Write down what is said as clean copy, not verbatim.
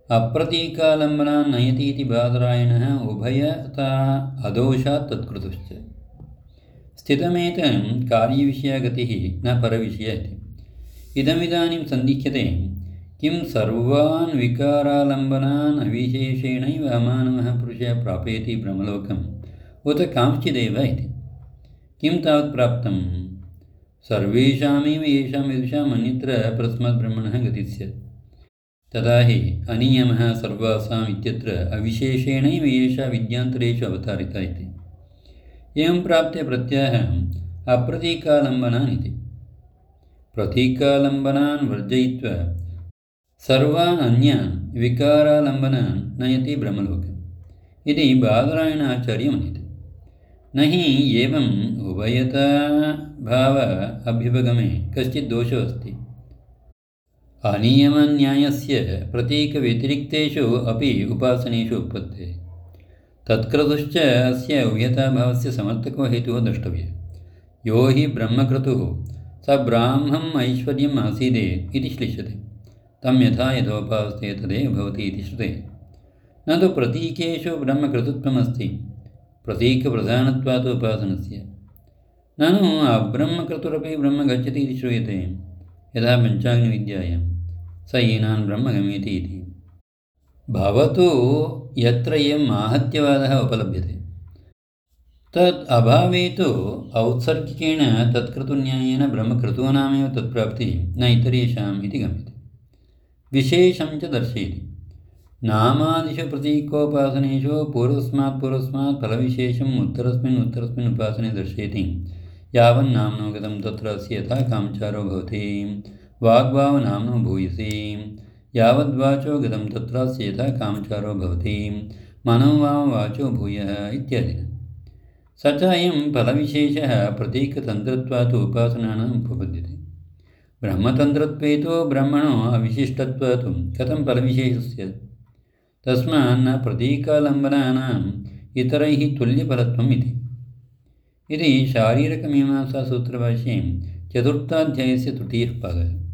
अप्रतीकालम्बनान् नयति इति बादरायणः उभयता अदोषात् तत्कृतश्च। स्थितमेतं कार्यविषयगतिः न परविषय इति। इदमिदानीं सन्दिह्यते किं सर्वान् विकारालम्बनान् अविशेषेणैव अमानवः पुरुषः प्रापयति ब्रह्मलोकम् उत कांश्चिदेव इति। किं तावत् प्राप्तं? सर्वेषामेव येषां विदुषाम् अन्यत्र परस्माद्ब्रह्मणः गतिः स्यात्। तदा हि अनियमः सर्वासाम् इत्यत्र अविशेषेणैव एषा विद्यान्तरेषु अवतारिता इति। एवं प्राप्ते प्रत्याहम् अप्रतीकालम्बनान् इति। प्रतीकालम्बनान् वर्जयित्वा सर्वान् अन्यान् विकारालम्बनान् नयति ब्रह्मलोकम् इति बादरायणाचार्य मन्यते। न हि एवम् उभयता भाव अभ्युपगमे कश्चित् दोषो अस्ति। अनियमन्यायस्य प्रतीकव्यतिरिक्तेषु अपि उपासनेषु उत्पत्तेः। तत्क्रतुश्च अस्य उभयताभावस्य समर्थको हेतुः द्रष्टव्यः। यो हि ब्रह्मक्रतुः स ब्राह्मम् ऐश्वर्यम् आसीदेत् इति श्लिष्यते। तं यथा यथोपासते तदेव भवति इति श्रुते। न तु प्रतीकेषु ब्रह्मक्रतुत्वमस्ति प्रतीकप्रधानत्वात् उपासनस्य। ननु अब्रह्मक्रतुरपि ब्रह्म गच्छति इति श्रूयते। यथा पञ्चाग्निविद्यायां स हीनान् ब्रह्म गमयति इति। भवतु यत्र एवम् आहत्यवादः उपलभ्यते तत् अभावे तु औत्सर्गिकेण तत्क्रतुन्यायेन ब्रह्मक्रतूनामेव तत्प्राप्तिः न इतरेषाम् इति गम्यते। विशेषं च दर्शयति। नामादिषु प्रतीकोपासनेषु पूर्वस्मात् फलविशेषम् उत्तरस्मिन् उपासने दर्शयति। यावन्नाम्नो गतं तत्र अस्य यथा कामचारो भवति। वाग्भावनाम्नो भूयसी यावद्वाचो गतं तत्र अस्य यथा कामचारो भवति। मनोवाचो भूयः इत्यादिना। स च अयं फलविशेषः प्रतीकतन्त्रत्वात् उपासनानाम् उपपद्यते। ब्रह्मतन्त्रत्वे तु ब्रह्मणो अविशिष्टत्वात् कथं फलविशेषस्य? तस्मान्न प्रतीकालम्बनानाम् इतरैः तुल्यफलत्वम् इति शारीरकमीमांसासूत्रभाष्ये चतुर्थाध्यायस्य तृतीयः भागः।